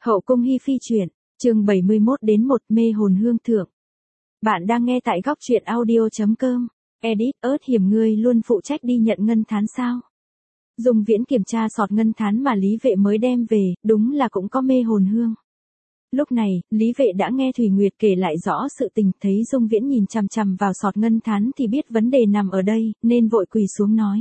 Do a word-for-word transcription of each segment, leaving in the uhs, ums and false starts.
Hậu cung hi phi truyện, chương bảy mươi mốt đến một mê hồn hương thượng. Bạn đang nghe tại góc truyện audio chấm com. Edit, ớt hiểm ngươi luôn phụ trách đi nhận ngân thán sao? Dung Viễn kiểm tra sọt ngân thán mà Lý Vệ mới đem về, đúng là cũng có mê hồn hương. Lúc này, Lý Vệ đã nghe Thủy Nguyệt kể lại rõ sự tình, thấy Dung Viễn nhìn chằm chằm vào sọt ngân thán thì biết vấn đề nằm ở đây, nên vội quỳ xuống nói.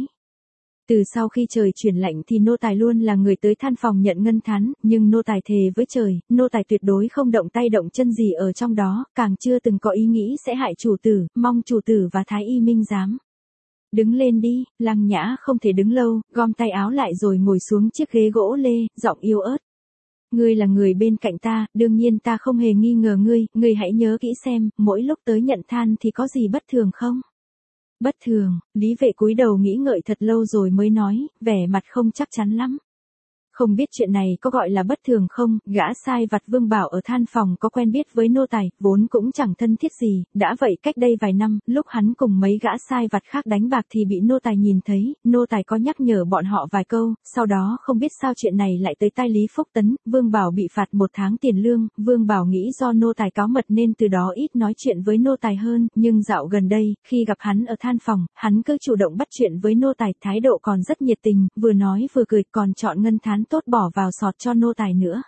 Từ sau khi trời chuyển lạnh thì nô tài luôn là người tới than phòng nhận ngân thán, nhưng nô tài thề với trời, nô tài tuyệt đối không động tay động chân gì ở trong đó, càng chưa từng có ý nghĩ sẽ hại chủ tử, mong chủ tử và Thái Y minh giám. Đứng lên đi, Lăng Nhã không thể đứng lâu, gom tay áo lại rồi ngồi xuống chiếc ghế gỗ lê, giọng yếu ớt. Ngươi là người bên cạnh ta, đương nhiên ta không hề nghi ngờ ngươi, ngươi hãy nhớ kỹ xem, mỗi lúc tới nhận than thì có gì bất thường không? Bất thường, Lý Vệ cúi đầu nghĩ ngợi thật lâu rồi mới nói, vẻ mặt không chắc chắn lắm. Không biết chuyện này có gọi là bất thường không, gã sai vặt Vương Bảo ở than phòng có quen biết với nô tài, vốn cũng chẳng thân thiết gì, đã vậy cách đây vài năm, lúc hắn cùng mấy gã sai vặt khác đánh bạc thì bị nô tài nhìn thấy, nô tài có nhắc nhở bọn họ vài câu, sau đó không biết sao chuyện này lại tới tai Lý Phúc Tấn, Vương Bảo bị phạt một tháng tiền lương, Vương Bảo nghĩ do nô tài cáo mật nên từ đó ít nói chuyện với nô tài hơn, nhưng dạo gần đây, khi gặp hắn ở than phòng, hắn cứ chủ động bắt chuyện với nô tài, thái độ còn rất nhiệt tình, vừa nói vừa cười, còn chọn ngân thán tốt bỏ vào sọt cho nô tài nữa.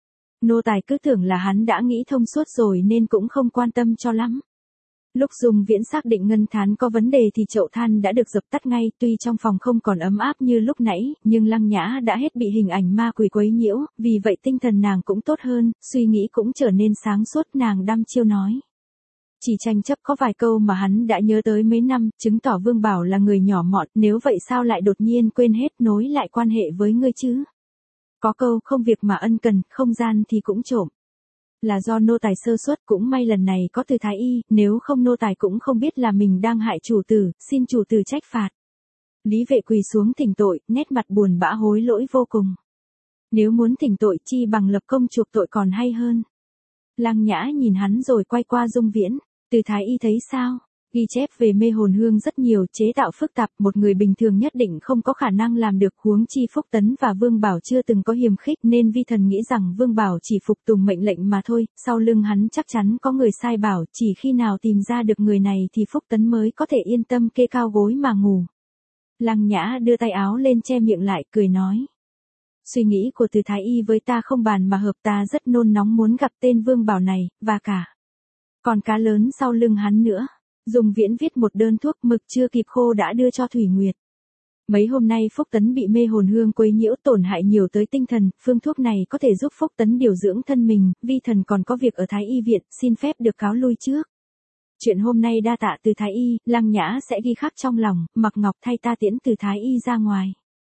Nô tài cứ tưởng là hắn đã nghĩ thông suốt rồi nên cũng không quan tâm cho lắm. Lúc Dung Viễn xác định ngân thán có vấn đề thì chậu than đã được dập tắt ngay, tuy trong phòng không còn ấm áp như lúc nãy, nhưng Lăng Nhã đã hết bị hình ảnh ma quỷ quấy nhiễu, vì vậy tinh thần nàng cũng tốt hơn, suy nghĩ cũng trở nên sáng suốt, nàng đăm chiêu nói. Chỉ tranh chấp có vài câu mà hắn đã nhớ tới mấy năm, chứng tỏ Vương Bảo là người nhỏ mọn, nếu vậy sao lại đột nhiên quên hết nối lại quan hệ với ngươi chứ? Có câu không việc mà ân cần, không gian thì cũng trộm. Là do nô tài sơ suất, cũng may lần này có từ Thái Y, nếu không nô tài cũng không biết là mình đang hại chủ tử, xin chủ tử trách phạt. Lý Vệ quỳ xuống thỉnh tội, nét mặt buồn bã hối lỗi vô cùng. Nếu muốn thỉnh tội chi bằng lập công chuộc tội còn hay hơn. Lăng Nhã nhìn hắn rồi quay qua Dung Viễn, từ Thái Y thấy sao? Ghi chép về mê hồn hương rất nhiều, chế tạo phức tạp, một người bình thường nhất định không có khả năng làm được, huống chi Phúc Tấn và Vương Bảo chưa từng có hiềm khích nên vi thần nghĩ rằng Vương Bảo chỉ phục tùng mệnh lệnh mà thôi, sau lưng hắn chắc chắn có người sai bảo, chỉ khi nào tìm ra được người này thì Phúc Tấn mới có thể yên tâm kê cao gối mà ngủ. Lăng Nhã đưa tay áo lên che miệng lại, cười nói. Suy nghĩ của từ Thái Y với ta không bàn mà hợp, ta rất nôn nóng muốn gặp tên Vương Bảo này, và cả còn cá lớn sau lưng hắn nữa. Dung Viễn viết một đơn thuốc, mực chưa kịp khô đã đưa cho Thủy Nguyệt. Mấy hôm nay Phúc Tấn bị mê hồn hương quấy nhiễu, tổn hại nhiều tới tinh thần, phương thuốc này có thể giúp Phúc Tấn điều dưỡng thân mình, vi thần còn có việc ở Thái Y viện, xin phép được cáo lui trước. Chuyện hôm nay đa tạ từ Thái Y, Lăng Nhã sẽ ghi khắc trong lòng, Mặc Ngọc thay ta tiễn từ Thái Y ra ngoài.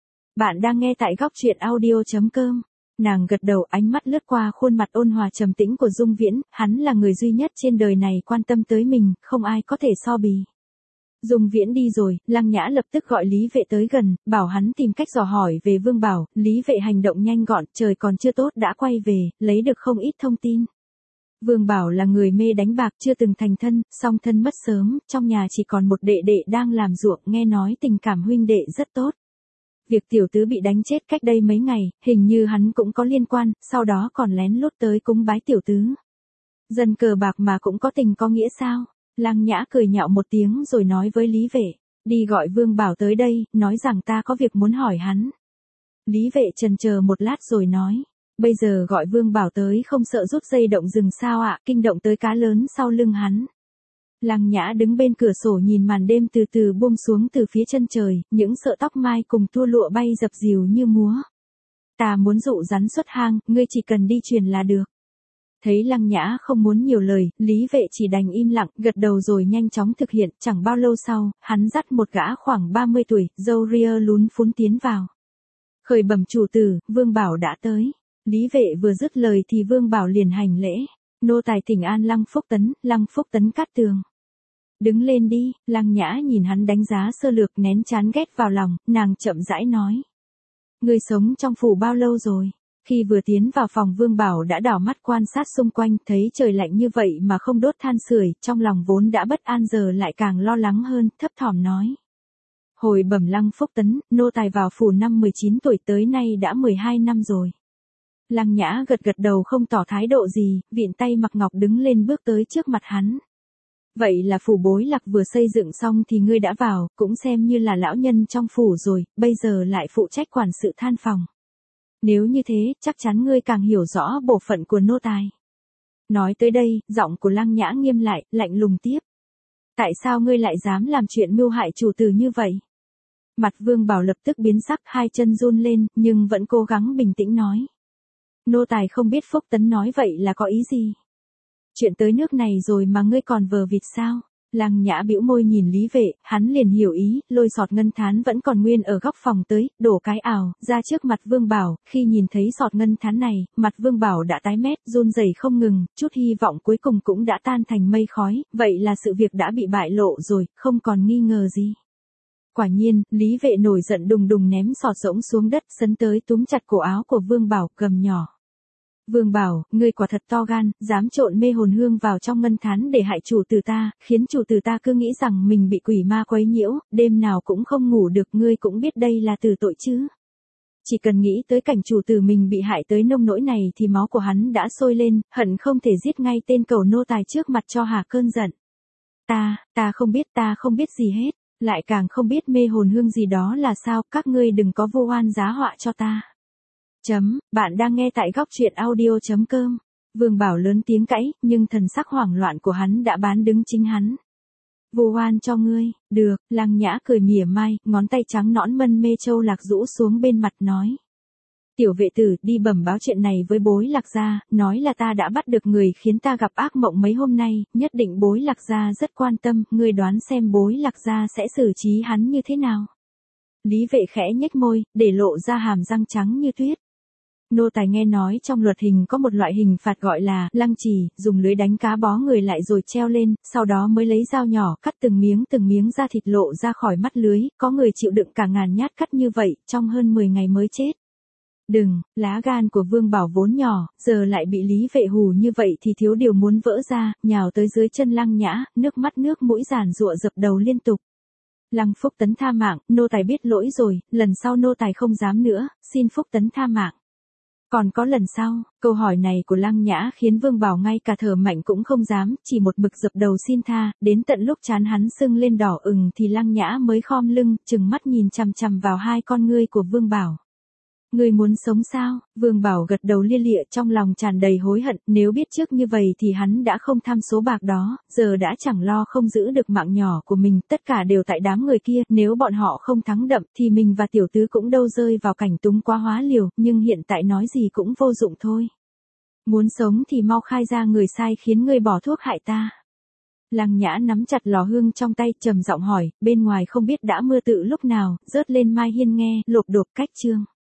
Bạn đang nghe tại góc truyện audio chấm com. Nàng gật đầu, ánh mắt lướt qua khuôn mặt ôn hòa trầm tĩnh của Dung Viễn, hắn là người duy nhất trên đời này quan tâm tới mình, không ai có thể so bì. Dung Viễn đi rồi, Lăng Nhã lập tức gọi Lý Vệ tới gần, bảo hắn tìm cách dò hỏi về Vương Bảo, Lý Vệ hành động nhanh gọn, trời còn chưa tốt đã quay về, lấy được không ít thông tin. Vương Bảo là người mê đánh bạc, chưa từng thành thân, song thân mất sớm, trong nhà chỉ còn một đệ đệ đang làm ruộng, nghe nói tình cảm huynh đệ rất tốt. Việc tiểu tứ bị đánh chết cách đây mấy ngày, hình như hắn cũng có liên quan, sau đó còn lén lút tới cúng bái tiểu tứ. Dân cờ bạc mà cũng có tình có nghĩa sao? Lăng Nhã cười nhạo một tiếng rồi nói với Lý Vệ, đi gọi Vương Bảo tới đây, nói rằng ta có việc muốn hỏi hắn. Lý Vệ chần chờ một lát rồi nói, bây giờ gọi Vương Bảo tới không sợ rút dây động rừng sao ạ, kinh động tới cá lớn sau lưng hắn. Lăng Nhã đứng bên cửa sổ nhìn màn đêm từ từ buông xuống từ phía chân trời, những sợi tóc mai cùng tua lụa bay dập dìu như múa. Ta muốn dụ rắn xuất hang, ngươi chỉ cần đi truyền là được. Thấy Lăng Nhã không muốn nhiều lời, Lý Vệ chỉ đành im lặng, gật đầu rồi nhanh chóng thực hiện, chẳng bao lâu sau, hắn dắt một gã khoảng ba mươi tuổi, râu ria lún phún tiến vào. Khởi bẩm chủ tử, Vương Bảo đã tới. Lý Vệ vừa dứt lời thì Vương Bảo liền hành lễ. Nô tài thỉnh an Lăng Phúc Tấn, Lăng Phúc Tấn cát tường. Đứng lên đi, Lăng Nhã nhìn hắn đánh giá sơ lược, nén chán ghét vào lòng, nàng chậm rãi nói. Ngươi sống trong phủ bao lâu rồi? Khi vừa tiến vào phòng Vương Bảo đã đảo mắt quan sát xung quanh, thấy trời lạnh như vậy mà không đốt than sưởi, trong lòng vốn đã bất an giờ lại càng lo lắng hơn, thấp thỏm nói. Hồi bẩm Lăng Phúc Tấn, nô tài vào phủ năm mười chín tuổi tới nay đã mười hai năm rồi. Lăng Nhã gật gật đầu không tỏ thái độ gì, vịn tay Mặc Ngọc đứng lên bước tới trước mặt hắn. Vậy là phủ Bối Lạc vừa xây dựng xong thì ngươi đã vào, cũng xem như là lão nhân trong phủ rồi, bây giờ lại phụ trách quản sự than phòng. Nếu như thế, chắc chắn ngươi càng hiểu rõ bộ phận của nô tài. Nói tới đây, giọng của Lăng Nhã nghiêm lại, lạnh lùng tiếp. Tại sao ngươi lại dám làm chuyện mưu hại chủ tử như vậy? Mặt Vương Bảo lập tức biến sắc, hai chân run lên, nhưng vẫn cố gắng bình tĩnh nói. Nô tài không biết Phúc Tấn nói vậy là có ý gì? Chuyện tới nước này rồi mà ngươi còn vờ vịt sao? Lăng Nhã bĩu môi nhìn Lý Vệ, hắn liền hiểu ý, lôi sọt ngân thán vẫn còn nguyên ở góc phòng tới, đổ cái ảo, ra trước mặt Vương Bảo, khi nhìn thấy sọt ngân thán này, mặt Vương Bảo đã tái mét, run rẩy không ngừng, chút hy vọng cuối cùng cũng đã tan thành mây khói, vậy là sự việc đã bị bại lộ rồi, không còn nghi ngờ gì. Quả nhiên, Lý Vệ nổi giận đùng đùng ném sọt rỗng xuống đất, sấn tới túm chặt cổ áo của Vương Bảo, gầm nhỏ. Vương Bảo, ngươi quả thật to gan, dám trộn mê hồn hương vào trong ngân thán để hại chủ tử ta, khiến chủ tử ta cứ nghĩ rằng mình bị quỷ ma quấy nhiễu, đêm nào cũng không ngủ được, ngươi cũng biết đây là từ tội chứ. Chỉ cần nghĩ tới cảnh chủ tử mình bị hại tới nông nỗi này thì máu của hắn đã sôi lên, hận không thể giết ngay tên cẩu nô tài trước mặt cho hà cơn giận. Ta, ta không biết, ta không biết gì hết, lại càng không biết mê hồn hương gì đó là sao, các ngươi đừng có vu oan giá họa cho ta. Chấm, bạn đang nghe tại góc truyện audio.com. Vương Bảo lớn tiếng cãi, nhưng thần sắc hoảng loạn của hắn đã bán đứng chính hắn. Vu oan cho ngươi, được, Lăng Nhã cười mỉa mai, ngón tay trắng nõn mân mê châu lạc rũ xuống bên mặt nói. Tiểu vệ tử đi bẩm báo chuyện này với Bối Lạc gia, nói là ta đã bắt được người khiến ta gặp ác mộng mấy hôm nay, nhất định Bối Lạc gia rất quan tâm, ngươi đoán xem Bối Lạc gia sẽ xử trí hắn như thế nào. Lý Vệ khẽ nhếch môi, để lộ ra hàm răng trắng như tuyết. Nô tài nghe nói trong luật hình có một loại hình phạt gọi là lăng trì, dùng lưới đánh cá bó người lại rồi treo lên, sau đó mới lấy dao nhỏ cắt từng miếng từng miếng da thịt lộ ra khỏi mắt lưới, có người chịu đựng cả ngàn nhát cắt như vậy, trong hơn mười ngày mới chết. Đừng, lá gan của Vương Bảo vốn nhỏ, giờ lại bị Lý Vệ hù như vậy thì thiếu điều muốn vỡ ra, nhào tới dưới chân Lăng Nhã, nước mắt nước mũi giàn giụa dập đầu liên tục. Lăng Phúc Tấn tha mạng, nô tài biết lỗi rồi, lần sau nô tài không dám nữa, xin Phúc Tấn tha mạng. Còn có lần sau, câu hỏi này của Lăng Nhã khiến Vương Bảo ngay cả thở mạnh cũng không dám, chỉ một mực dập đầu xin tha, đến tận lúc trán hắn sưng lên đỏ ửng thì Lăng Nhã mới khom lưng, trừng mắt nhìn chằm chằm vào hai con ngươi của Vương Bảo. Ngươi muốn sống sao? Vương Bảo gật đầu lia lịa trong lòng tràn đầy hối hận, nếu biết trước như vậy thì hắn đã không tham số bạc đó, giờ đã chẳng lo không giữ được mạng nhỏ của mình, tất cả đều tại đám người kia, nếu bọn họ không thắng đậm thì mình và tiểu tứ cũng đâu rơi vào cảnh túng quá hóa liều, nhưng hiện tại nói gì cũng vô dụng thôi. Muốn sống thì mau khai ra người sai khiến ngươi bỏ thuốc hại ta. Lăng Nhã nắm chặt lò hương trong tay, trầm giọng hỏi, bên ngoài không biết đã mưa tự lúc nào, rớt lên Mai Hiên nghe, lộp độp cách chương.